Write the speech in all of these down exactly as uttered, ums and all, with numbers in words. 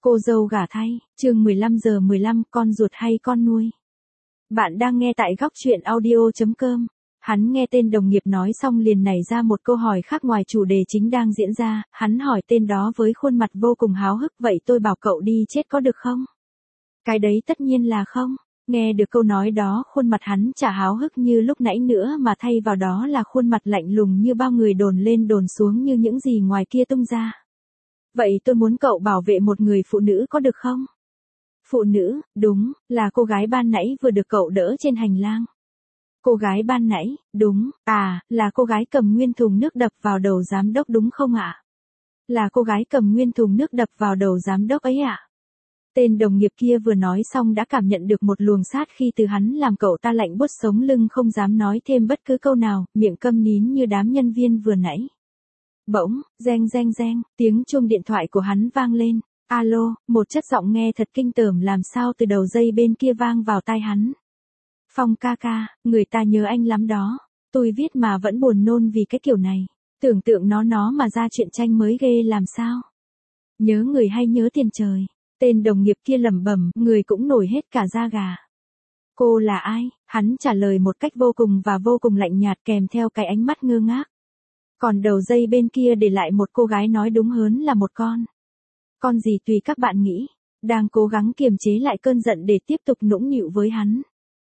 Cô dâu gả thay, chương mười lăm giờ mười lăm, con ruột hay con nuôi. Bạn đang nghe tại góc truyện audio chấm com. Hắn nghe tên đồng nghiệp nói xong liền nảy ra một câu hỏi khác ngoài chủ đề chính đang diễn ra, hắn hỏi tên đó với khuôn mặt vô cùng háo hức, vậy tôi bảo cậu đi chết có được không? Cái đấy tất nhiên là không. Nghe được câu nói đó, khuôn mặt hắn chả háo hức như lúc nãy nữa mà thay vào đó là khuôn mặt lạnh lùng như bao người đồn lên đồn xuống như những gì ngoài kia tung ra. Vậy tôi muốn cậu bảo vệ một người phụ nữ có được không? Phụ nữ, đúng, là cô gái ban nãy vừa được cậu đỡ trên hành lang. Cô gái ban nãy, đúng, à, là cô gái cầm nguyên thùng nước đập vào đầu giám đốc đúng không ạ? Là cô gái cầm nguyên thùng nước đập vào đầu giám đốc ấy ạ? Tên đồng nghiệp kia vừa nói xong đã cảm nhận được một luồng sát khi từ hắn làm cậu ta lạnh buốt sống lưng, không dám nói thêm bất cứ câu nào, miệng câm nín như đám nhân viên vừa nãy. Bỗng, reng reng reng, tiếng chuông điện thoại của hắn vang lên. Alo, một chất giọng nghe thật kinh tởm làm sao từ đầu dây bên kia vang vào tai hắn. Phong ca ca, người ta nhớ anh lắm đó. Tôi viết mà vẫn buồn nôn vì cái kiểu này. Tưởng tượng nó nó mà ra chuyện tranh mới ghê làm sao. Nhớ người hay nhớ tiền trời. Tên đồng nghiệp kia lẩm bẩm, người cũng nổi hết cả da gà. Cô là ai? Hắn trả lời một cách vô cùng và vô cùng lạnh nhạt kèm theo cái ánh mắt ngơ ngác. Còn đầu dây bên kia để lại một cô gái nói đúng hơn là một con. Con gì tùy các bạn nghĩ. Đang cố gắng kiềm chế lại cơn giận để tiếp tục nũng nịu với hắn.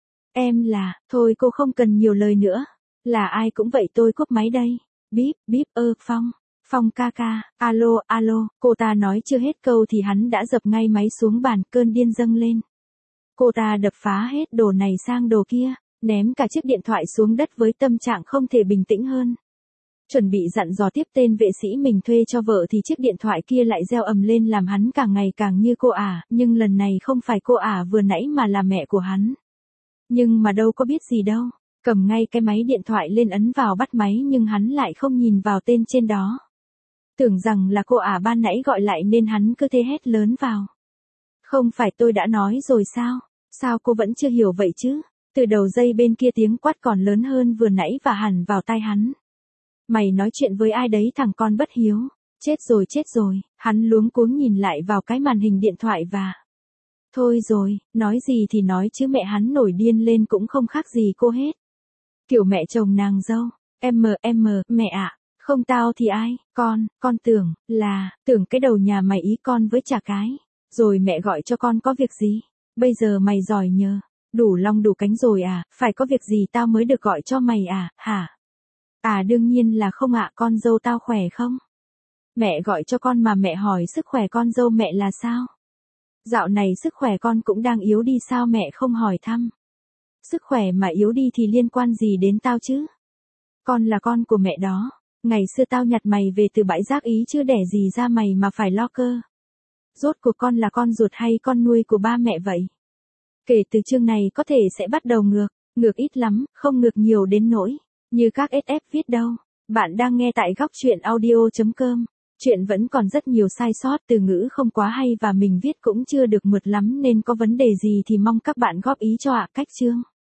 Em là, thôi cô không cần nhiều lời nữa. Là ai cũng vậy, tôi cúp máy đây. Bíp, bíp, ơ, Phong. Phong ca ca, alo, alo, cô ta nói chưa hết câu thì hắn đã dập ngay máy xuống bàn, cơn điên dâng lên. Cô ta đập phá hết đồ này sang đồ kia, ném cả chiếc điện thoại xuống đất với tâm trạng không thể bình tĩnh hơn. Chuẩn bị dặn dò tiếp tên vệ sĩ mình thuê cho vợ thì chiếc điện thoại kia lại reo ầm lên làm hắn càng ngày càng như cô ả, nhưng lần này không phải cô ả vừa nãy mà là mẹ của hắn. Nhưng mà đâu có biết gì đâu, cầm ngay cái máy điện thoại lên ấn vào bắt máy nhưng hắn lại không nhìn vào tên trên đó. Tưởng rằng là cô ả ban nãy gọi lại nên hắn cứ thế hét lớn vào. Không phải tôi đã nói rồi sao? Sao cô vẫn chưa hiểu vậy chứ? Từ đầu dây bên kia tiếng quát còn lớn hơn vừa nãy và hẳn vào tai hắn. Mày nói chuyện với ai đấy thằng con bất hiếu? Chết rồi chết rồi, hắn luống cuống nhìn lại vào cái màn hình điện thoại và... Thôi rồi, nói gì thì nói chứ mẹ hắn nổi điên lên cũng không khác gì cô hết. Kiểu mẹ chồng nàng dâu, em em, mẹ ạ. Không tao thì ai, con, con tưởng, là, tưởng cái đầu nhà mày ý con với chả cái. Rồi mẹ gọi cho con có việc gì? Bây giờ mày giỏi nhờ. Đủ long đủ cánh rồi à, phải có việc gì tao mới được gọi cho mày à, hả? À đương nhiên là không ạ, con dâu tao khỏe không? Mẹ gọi cho con mà mẹ hỏi sức khỏe con dâu mẹ là sao? Dạo này sức khỏe con cũng đang yếu đi sao mẹ không hỏi thăm? Sức khỏe mà yếu đi thì liên quan gì đến tao chứ? Con là con của mẹ đó. Ngày xưa tao nhặt mày về từ bãi rác ý chứ đẻ gì ra mày mà phải lo cơ. Rốt cuộc con là con ruột hay con nuôi của ba mẹ vậy? Kể từ chương này có thể sẽ bắt đầu ngược, ngược ít lắm, không ngược nhiều đến nỗi như các ét ép viết đâu. Bạn đang nghe tại góc truyện audio chấm com. Chuyện vẫn còn rất nhiều sai sót, từ ngữ không quá hay và mình viết cũng chưa được mượt lắm nên có vấn đề gì thì mong các bạn góp ý cho ạ. Cách chương